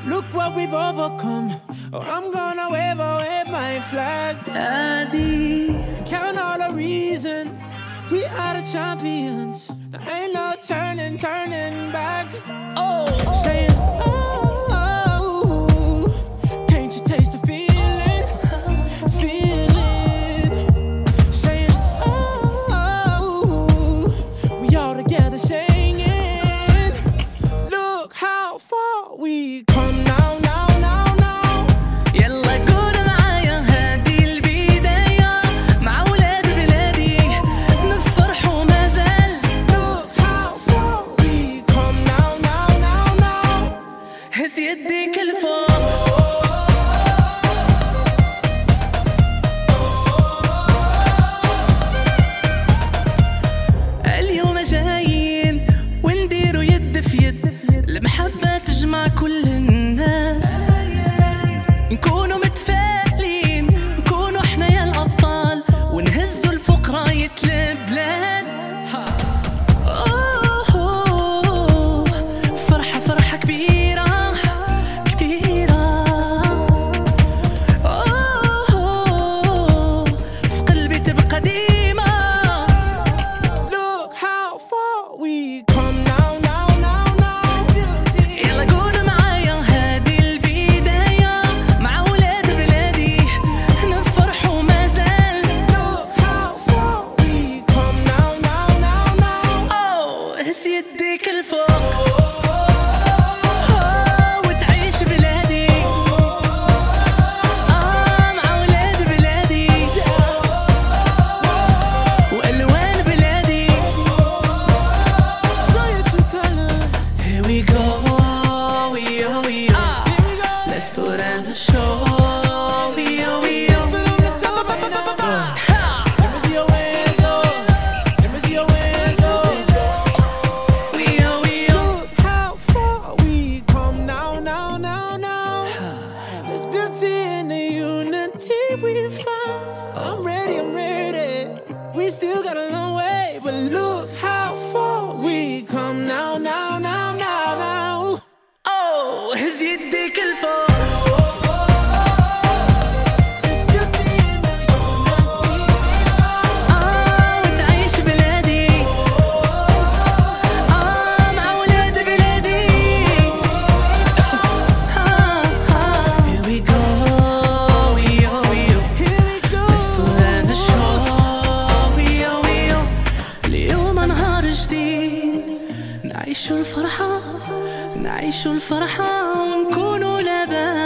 Look what we've overcome. Oh, I'm gonna wave my flag. Count all the reasons we are the champions. There ain't no turning back. Oh, saying, oh, can't you taste the feeling? Saying, oh, we all together singing. Look how far we come now. يديك الفوق اليوم جايين ونديروا يد في يد المحبة تجمع كل الناس نكونوا متفائلين نكونوا احنا يا الأبطال ونهزوا الفوق راية البلاد فرحة كبيرة يديك الفوق وتعيش بلادي مع ولاد بلادي وألوان بلادي. Here we go, let's put on the show. We found. I'm ready. We still got a long way, but look how far we come now. Oh, هز يديك الفوق وتعيش بلادي مع ولاد بلادي. Here we go. نعيش الفرحة ونكونوا لباس.